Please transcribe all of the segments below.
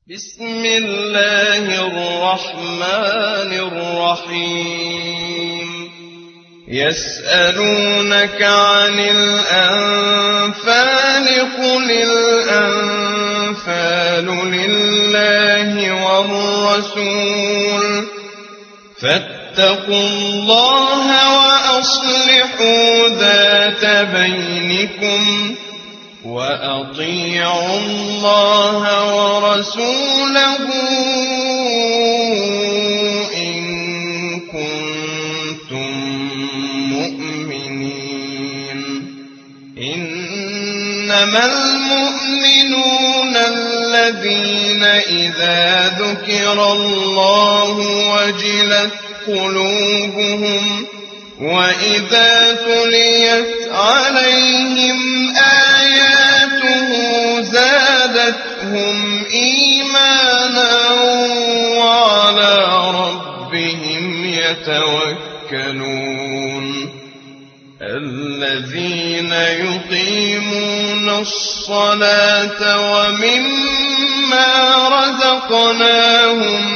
بسم الله الرحمن الرحيم يسألونك عن الأنفال قل الأنفال لله والرسول فاتقوا الله وأصلحوا ذات بينكم وأطيعوا الله ورسوله إن كنتم مؤمنين إنما المؤمنون الذين إذا ذكر الله وجلت قلوبهم وإذا تليت عليهم آياته زادتهم إيمانا وعلى ربهم يتوكلون الذين يقيمون الصلاة ومما رزقناهم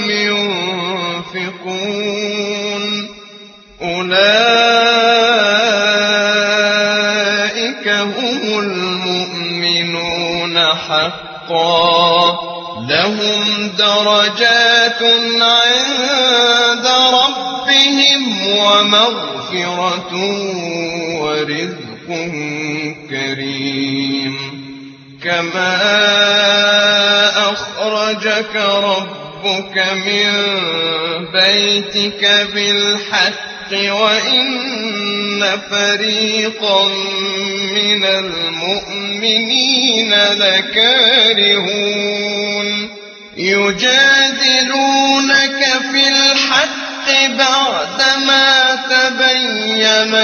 ينفقون أولئك هم المؤمنون حقا لهم درجات عند ربهم ومغفرة ورزق كريم كما أخرجك ربك من بيتك بالحق وإن فريقا من المؤمنين لكارهون يجادلونك في الحق بعدما تبين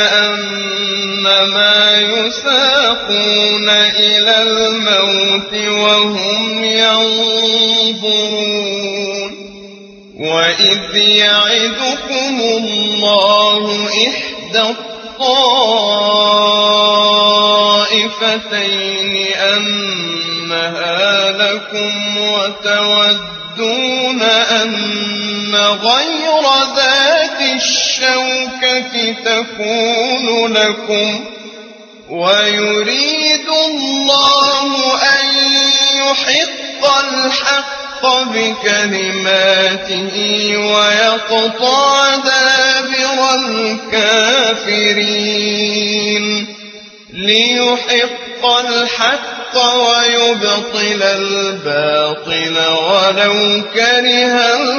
كأنما يساقون إلى الموت وهم ينظرون وإذ يعدكم الله إحدى الطائفتين أنها لكم وتودون أن غير ذات الشوكة تكون لكم ويريد الله أن يحق الحق بكلماته ويقطع دابر الكافرين ليحق الحق ويبطل الباطل ولو كره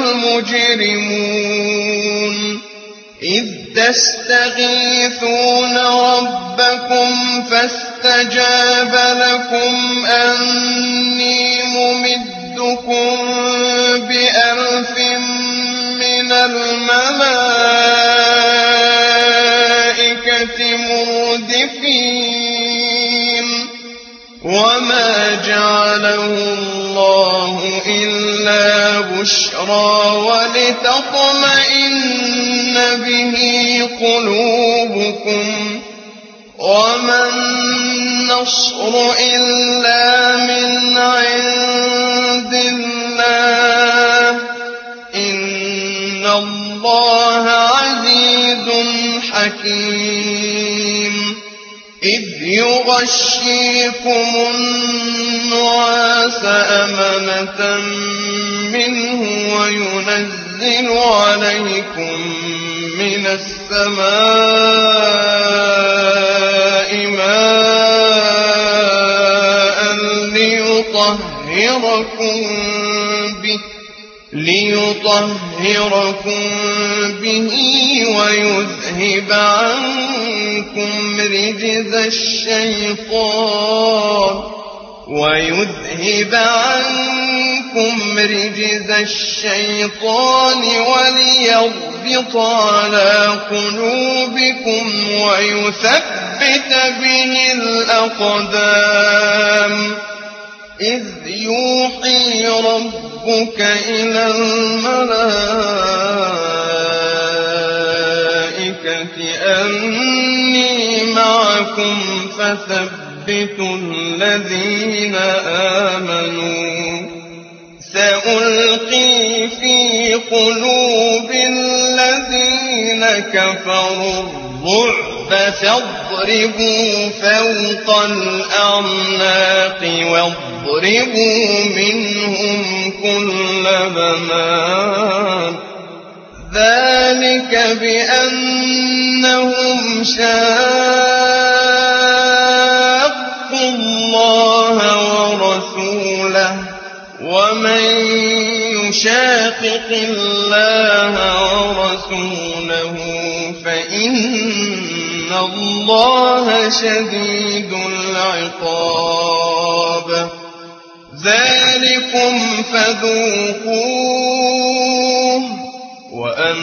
المجرمون إذ تستغيثون ربكم فاستجاب لكم أني ممدكم بألف من الملائكة مردفين وما جعله الله إلا بشرى ولتطمئن به قلوبكم وما النصر إلا من عند الله إن الله عزيز حكيم إذ يغشيكم النعاس أمنة منه وينزل عليكم من السماء ماء ليطهركم به ويذهب عنكم رجز الشيطان وليربط على قلوبكم ويثبت به الأقدام إذ يوحي ربك إلى الملائكة أني معكم فثبتوا الذين آمنوا قلوب الذين كفروا الرعب فاضربوا فوق الأعناق واضربوا منهم كل بنان ذلك بأنهم شاقوا الله ورسوله ومن يشاقق الله ورسوله فإن الله شديد العقاب ذلكم فذوقوه وأن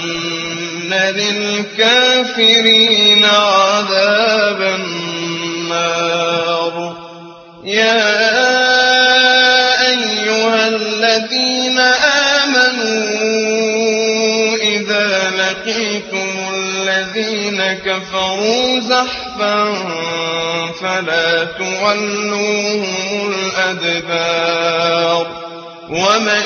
للكافرين عذاب النار يا أيها الذين آمنوا إذا لقيتم الذين كفروا زحفا فلا تولوهم الأدبار ومن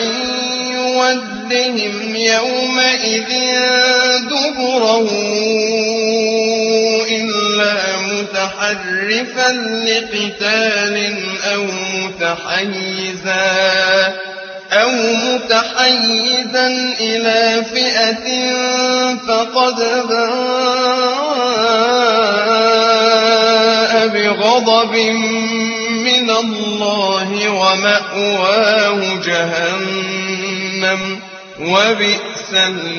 يودهم يومئذ دبره إلا متحرفا لقتال أو متحيزا إلى فئة فقد باء بغضب من الله ومأواه جهنم وبئس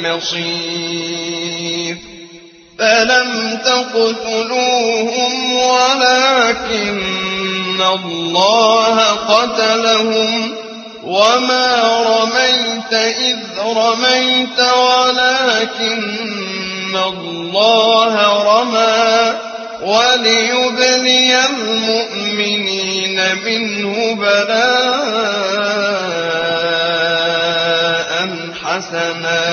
المصير فلم تقتلوهم ولكن الله قتلهم وما رميت إذ رميت ولكن الله رمى وليبلي المؤمنين منه بلاء حسنا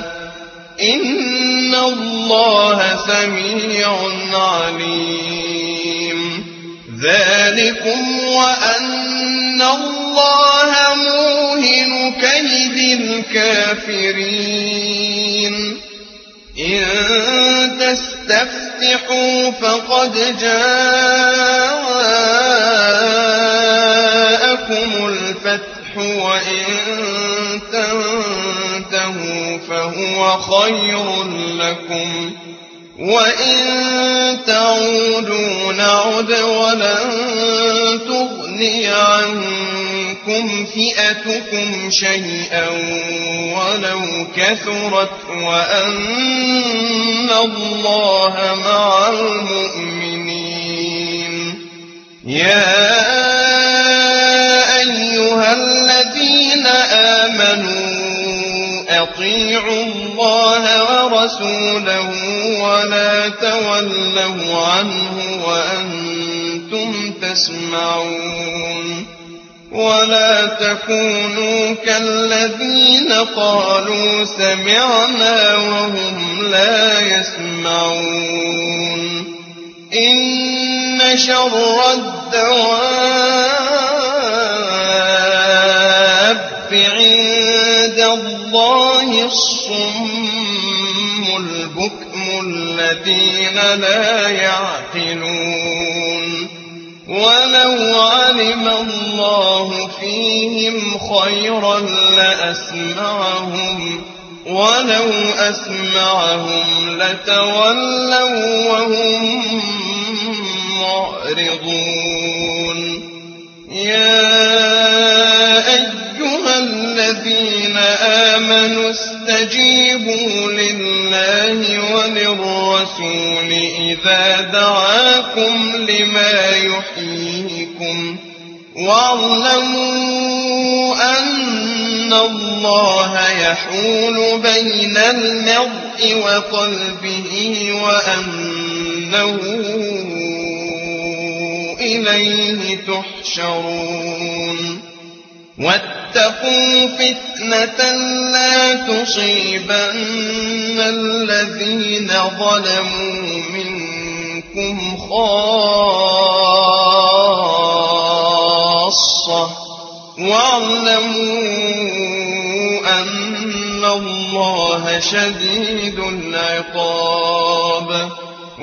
إن الله سميع عليم ذلكم وأن الله موهن كيد الكافرين إن تستفتحوا فقد جاءكم الفتح وإن تنتهوا فهو خير لكم وإن تعودوا نعد ولن تغني عنكم فئتكم شيئا ولو كثرت وأن الله مع المؤمنين يا أيها الذين آمنوا أطيعوا الله ورسوله ولا تولوا عنه وأنتم تسمعون ولا تكونوا كالذين قالوا سمعنا وهم لا يسمعون إن شر الدواب عند الله الصم البكم الذين لا يعقلون ولو علم الله فيهم خيرا لأسمعهم ولو أسمعهم لتولوا وهم معرضون يا أيها الذين آمنوا استجيبوا لله وللرسول إذا دعاكم لما يحييكم واعلموا أن الله يحول بين المرء وقلبه وأنه إليه تحشرون واتقوا فتنة لا تصيبن الذين ظلموا منكم خاصة واعلموا أن اللَّهَ شَدِيدُ الْعِقَابِ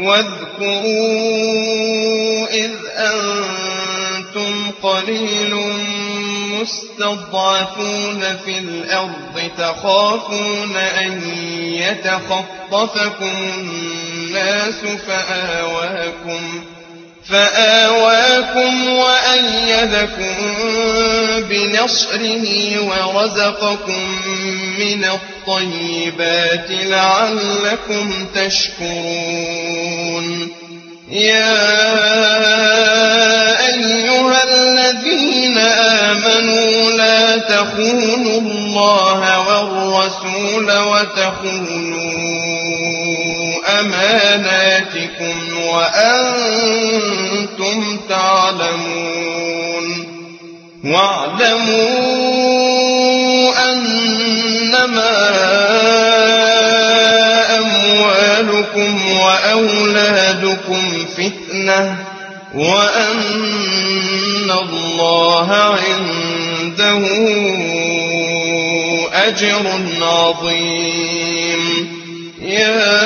واذكروا إذ أنتم قليل مستضعفون في الأرض تخافون أن يتخطفكم الناس فآواكم وأيدكم بنصره ورزقكم من الطيبات لعلكم تشكرون يا أيها الذين آمنوا لا تخونوا الله والرسول وتخونوا أماناتكم وأنتم تعلمون واعلموا أنما أموالكم وأولادكم فتنة وأن الله عنده أجر عظيم يا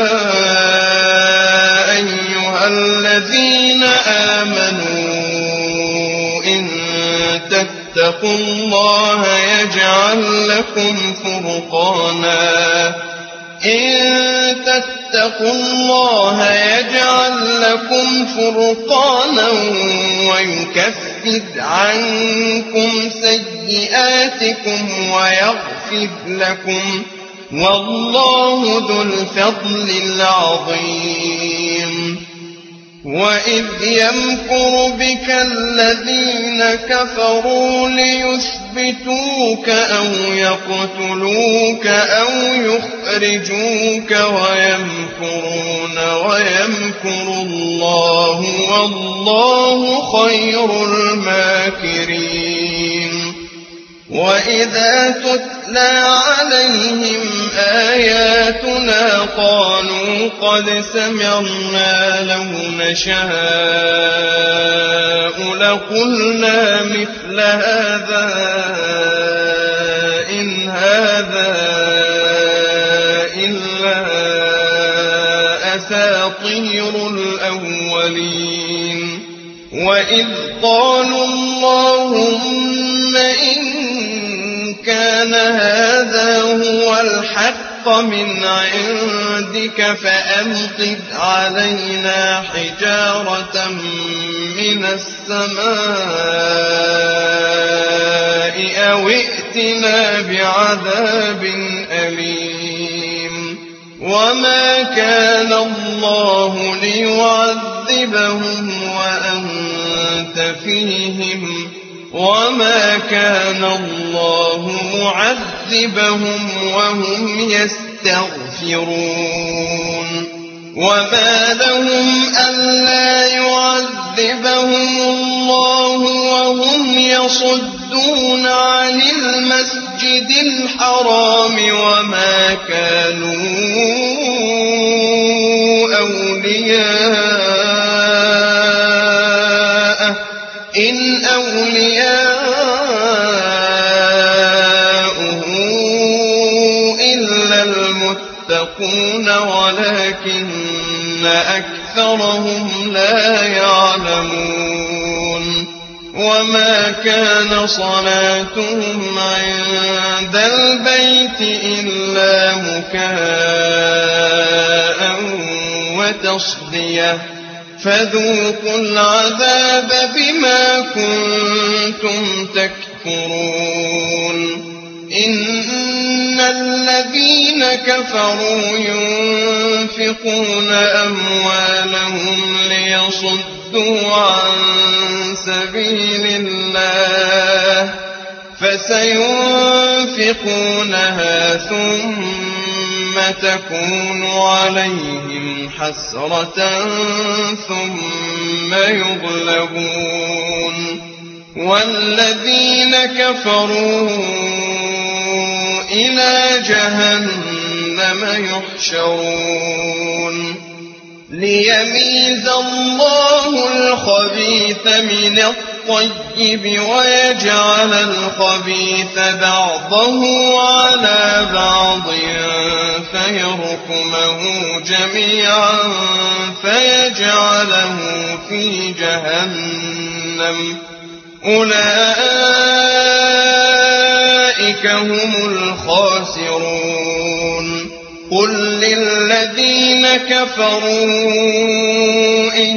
أيها الذين آمنوا إن تتقوا الله يجعل لكم فرقانا ويكفر عنكم سيئاتكم ويغفر لكم والله ذو الفضل العظيم وإذ يمكر بك الذين كفروا ليثبتوك أو يقتلوك أو يخرجوك ويمكرون ويمكر الله والله خير الماكرين وإذا تتلى عليهم آياتنا قالوا قد سمعنا لو نشاء لقلنا مثل هذا إن هذا إلا أساطير الأولين وإذ قالوا اللهم إن كان هذا هو الحق من عندك فأمطر علينا حجارة من السماء أو ائتنا بعذاب أليم وما كان الله ليعذبهم وأنت فيهم وما كان الله معذبهم وهم يستغفرون وما لهم ألا يعذبهم الله وهم يصدون عن المسجد الحرام وما كانوا أولياءه إن أولياؤه إلا المتقون ولكن أكثرهم لا يعلمون وما كان صلاتهم عند البيت إلا مكاء وتصدية فذوقوا العذاب بما كنتم تكفرون إن الذين كفروا ينفقون أموالهم ليصدوا عن سبيل الله فسينفقونها ثم تكون عليهم حسرة ثم يغلبون والذين كفروا إلى جهنم يحشرون ليميز الله الخبيث من الطيب ويجعل الخبيث بعضه على بعض فيركمه جميعا فيجعله في جهنم أولئك هم الخاسرون قل للذين كفروا إن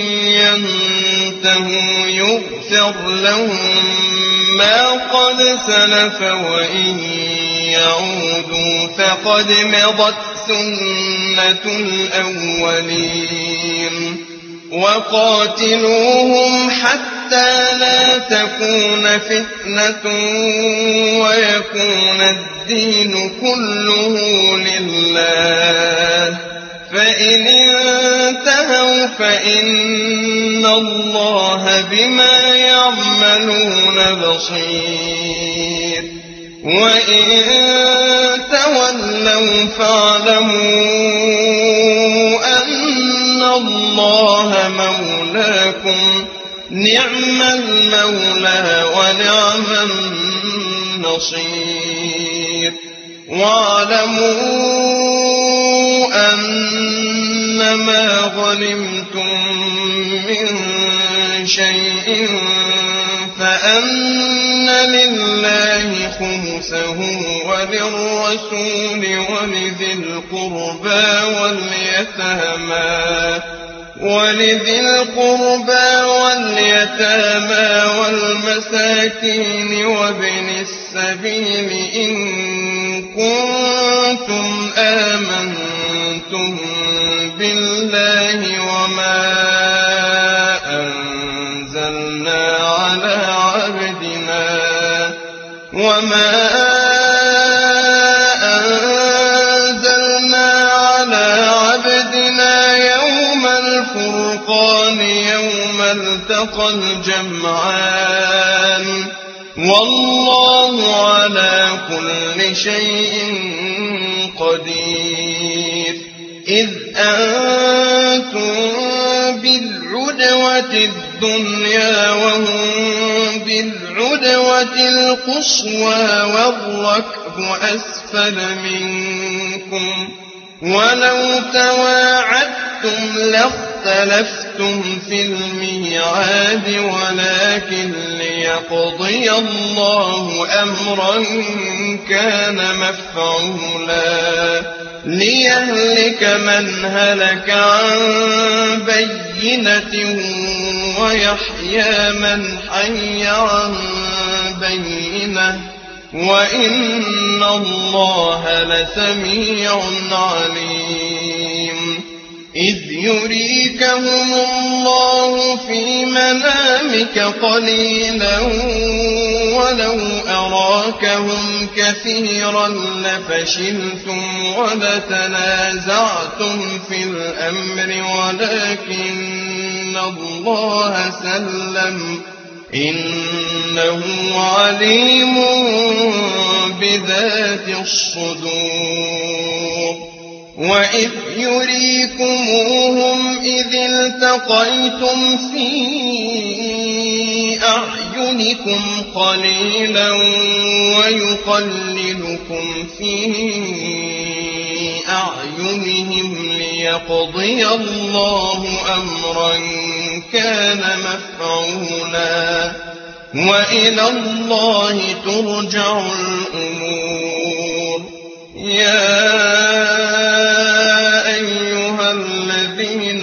ينتهوا يغفر لهم ما قد سلف وإن يعودوا فقد مضت سنة الأولين وقاتلوهم حتى لا تكون فتنة ويكون الدين كله لله فإن انتهوا فإن الله بما يعملون بصير وإن تولوا فاعلموا أن الله مولاكم نعم المولى ونعم النصير واعلموا أنما غنمتم من شيء فأن لله خمسه وللرسول ولذي القربى واليتامى والمساكين وابن السبيل إن كنتم آمنتم بالله وما أنزلنا على عبدنا يوم الفرقان يوم التقى الجمعان والله على كل شيء قدير إذ أنتم بالعدوة الدنيا وهم بالعدوة القصوى والركب أسفل منكم ولو تواعدتم لاختلفتم في الميعاد ولكن ليقضي الله أمرا كان مفعولا ليهلك من هلك عن بينة ويحيى من حي عن بينة وإن الله لسميع عليم إذ يريكهم الله في منامك قليلا ولو أراكهم كثيرا لفشلتم ولتنازعتم في الأمر ولكن الله سلم إنه عليم بذات الصدور وإذ يريكموهم إذ التقيتم في أعينكم قليلا ويقللكم في أعينهم ليقضي الله أمرا كان مفعولا وإلى الله ترجع الأمور يا أيها الذين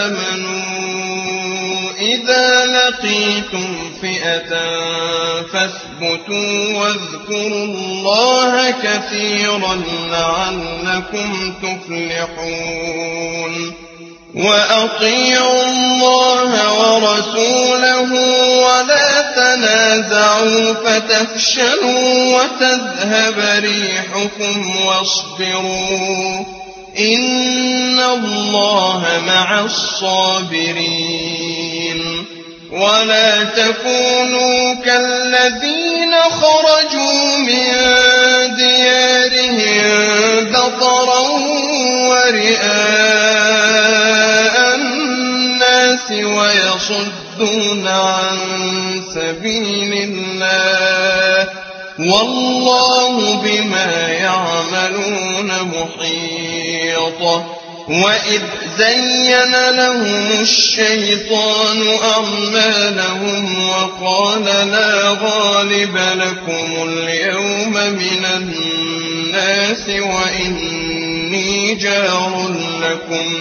آمنوا إذا لقيتم فئة فاثبتوا واذكروا الله كثيرا لعلكم تفلحون وأطيعوا الله ورسوله ولا تنازعوا فتفشلوا وتذهب ريحكم واصبروا إن الله مع الصابرين ولا تكونوا كالذين خرجوا من ديارهم بطرا ورئاء الناس ويصدون عن سبيل الله والله بما يعملون محيط. وإذ زين لهم الشيطان أعمالهم وقال لا غالب لكم اليوم من الناس وإني جار لكم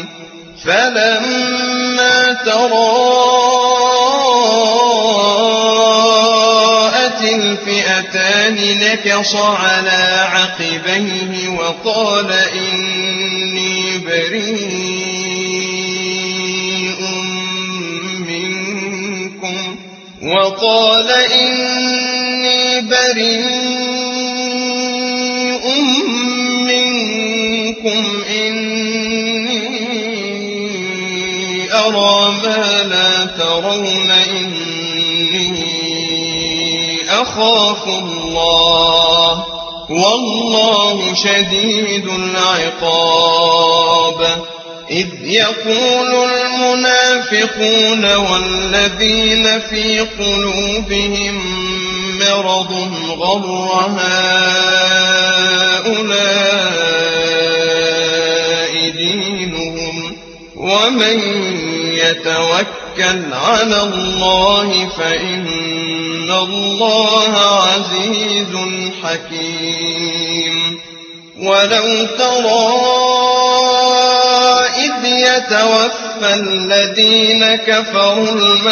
فلما تراءت الفئتان نكص على عقبيه وقال إني بريء منكم إني أرى ما لا ترون إني أخاف الله والله شديد العقاب. إذ يقول المنافقون والذين في قلوبهم مرض غر هؤلاء دينهم ومن يتوكل على الله فإن الله عزيز حكيم. ولو ترى إذ يتوفى الذين كفروا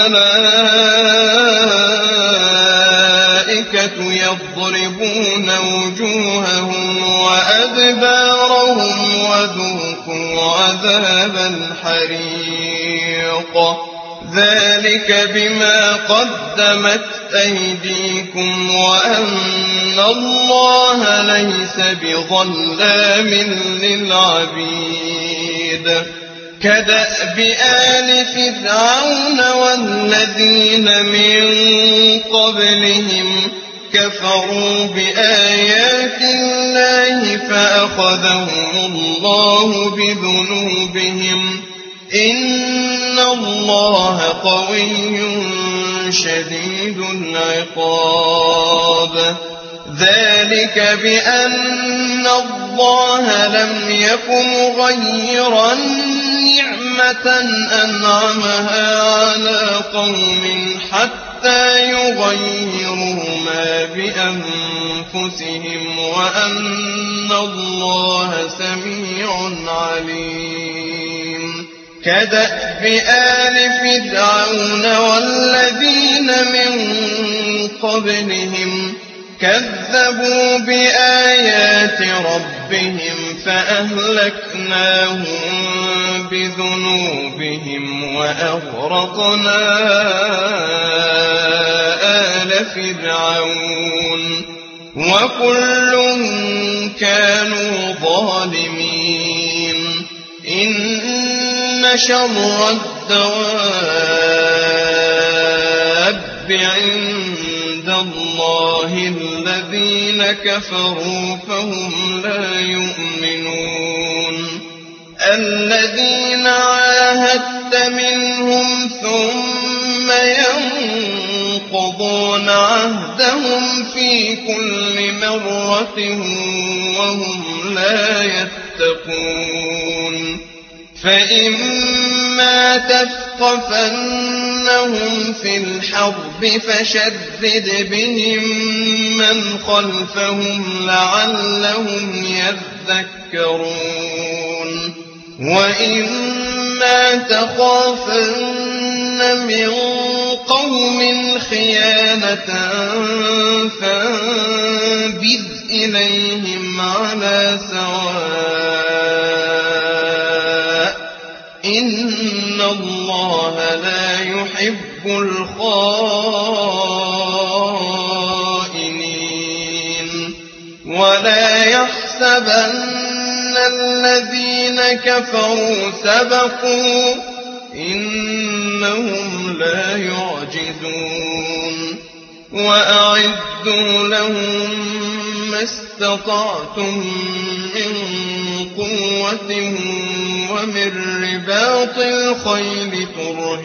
الملائكة يضربون وجوههم وأدبارهم وذوقوا عذاب الحريق ذلك بما قدمت أيديكم وأن الله ليس بظلام للعبيد. كدأب آل فرعون والذين من قبلهم كفروا بآيات الله فأخذهم الله بذنوبهم إن الله قوي شديد العقاب. ذلك بأن الله لم يكن مغيرا نعمة أنعمها على قوم حتى يغيروا ما بأنفسهم وأن الله سميع عليم. كدأب آل فرعون والذين من قبلهم كذبوا بآيات ربهم فأهلكناهم بذنوبهم وأغرقنا آل فرعون وكل كانوا ظالمين. إن شر الدواب عند الله الذين كفروا فهم لا يؤمنون. الذين عاهدت منهم ثم ينقضون عهدهم في كل مرة وهم لا يتقون. فإما تثقفنهم في الحرب فشدد بهم من خلفهم لعلهم يذكرون. وإما تخافن من قوم خيانة فانبذ إليهم على سواء إن الله لا يحب الخائنين. ولا يحسبن الذين كفروا سبقوا إنهم لا يعجزون. وأعدوا لهم ما استطعتم من قوة ومن رباط الخيل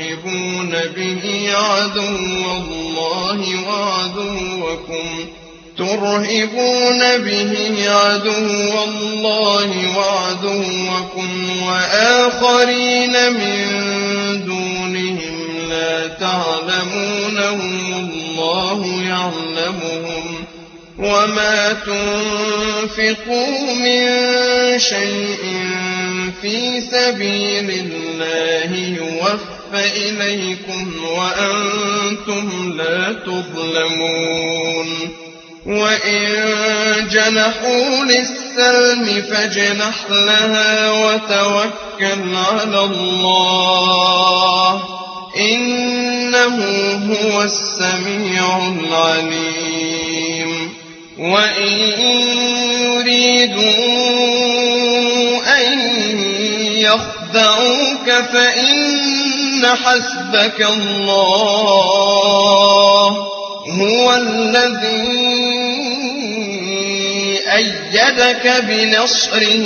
ترهبون به عدو الله وعدوكم ترهبون به عدو الله وعدوكم وآخرين من دونهم لا تعلمونهم الله يعلمهم وما تنفقوا من شيء في سبيل الله يوفى إليكم وأنتم لا تظلمون وإن جنحوا للسلم فاجنح لها وتوكل على الله إنه هو السميع العليم وإن يريدوا أن يخدعوك فإن حسبك الله هو الذي أيدك بنصره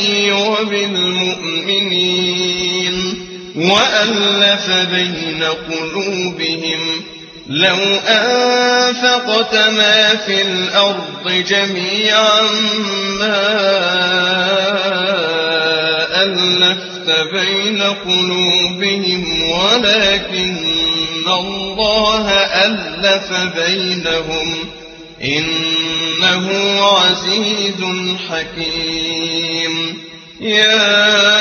وبالمؤمنين وألف بين قلوبهم لو أنفقت ما في الأرض جميعا ما ألفت بين قلوبهم ولكن الله ألف بينهم إنه عزيز حكيم يا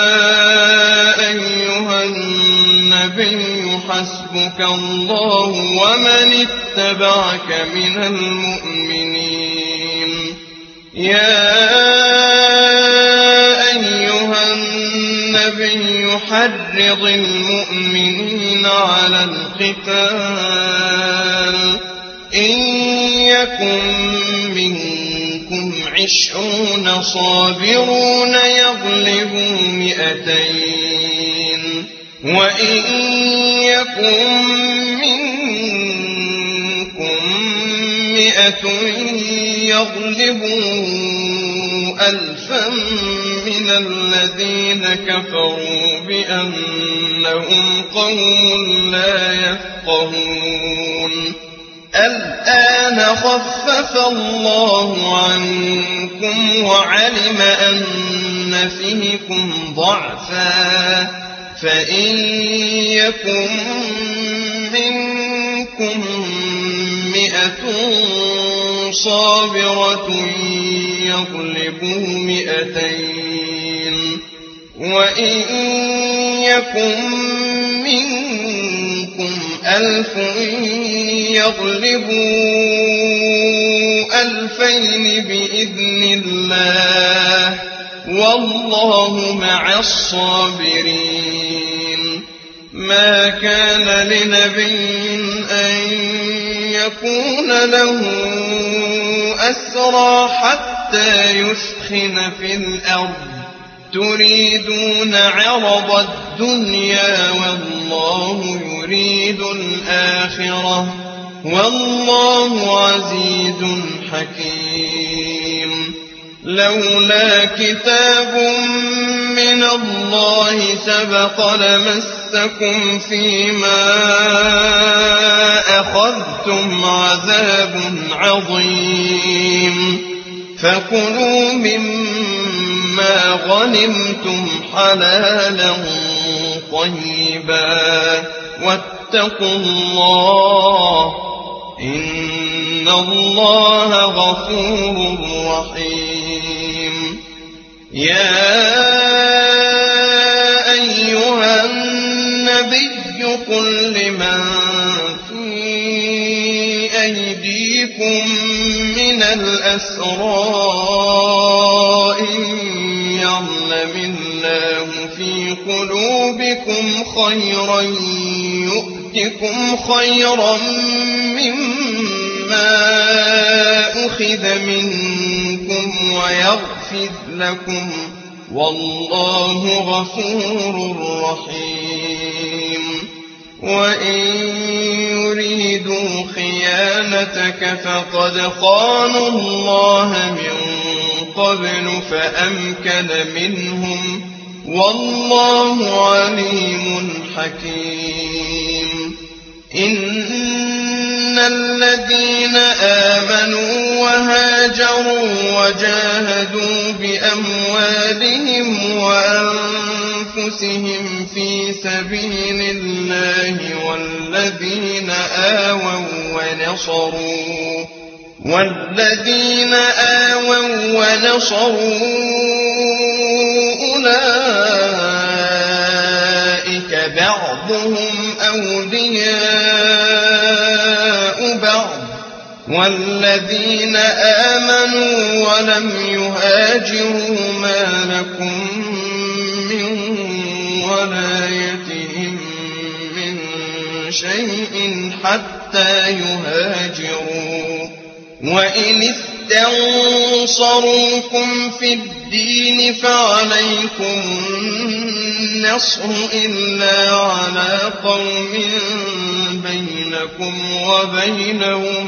أيها النبي حسبك الله ومن اتبعك من المؤمنين يا أيها النبي حرض المؤمنين على القتال إن يكن منكم 20 صابرون يغلبوا 200 وإن يكن منكم 100 يغلبوا 1000 من الذين كفروا بأنهم قوم لا يفقهون الآن خفف الله عنكم وعلم أن فيكم ضعفا فإن يكن منكم 100 صابرة يغلبوا 200 وإن يكن منكم 1000 يغلبوا 2000 بإذن الله والله مع الصابرين ما كان لنبي أن يكون له أسرى حتى يثخن في الأرض تريدون عرض الدنيا والله يريد الآخرة والله عزيز حكيم لولا كتاب من الله سبق لمسكم فيما أخذتم عذاب عظيم فكلوا مما غنمتم حلالا طيبا واتقوا الله إن الله غفور رحيم يا أيها النبي قل لمن في أيديكم من الأسرى إن يعلم الله في قلوبكم خيرا يؤتكم خيرا مما أخذ منكم ويغفر لكم والله غفور رحيم وإن يريدوا خيانتك فقد خانوا الله من قبل فأمكن منهم والله عليم حكيم إن الذين آمنوا وهاجروا وجاهدوا بأموالهم وأنفسهم في سبيل الله والذين آووا ونصروا أولئك بعضهم أولياء بعض والذين آمنوا ولم يهاجروا ما لكم من ولايتهم من شيء حتى يهاجروا وإن استنصروكم في الدين فعليكم النصر إلا على قوم بينكم وبينهم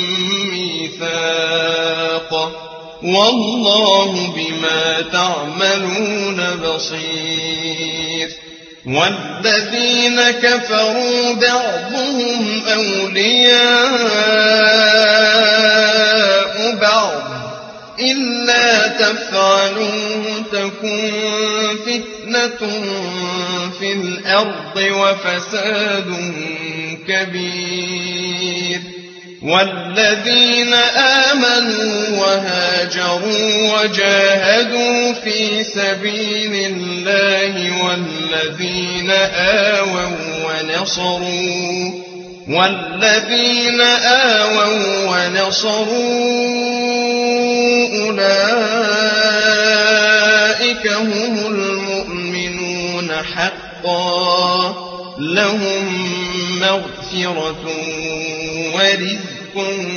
ميثاق والله بما تعملون بصير والذين كفروا بعضهم أولياء بعض إلا تفعلوه تكن فتنة في الأرض وفساد كبير والذين آمنوا وهاجروا وجاهدوا في سبيل الله والذين آووا ونصروا أولئك هم المؤمنون حقا لهم مغفرة ورزق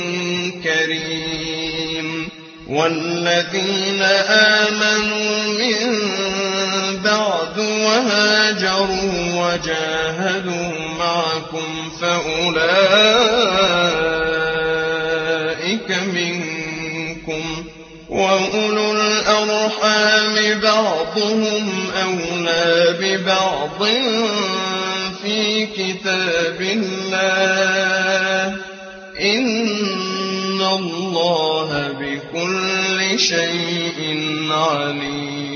كريم والذين آمنوا من بعد وهاجروا وجاهدوا معكم فأولئك منكم وأولو الأرحام بعضهم أولى ببعض في كتاب الله إن الله بكل شيء عليم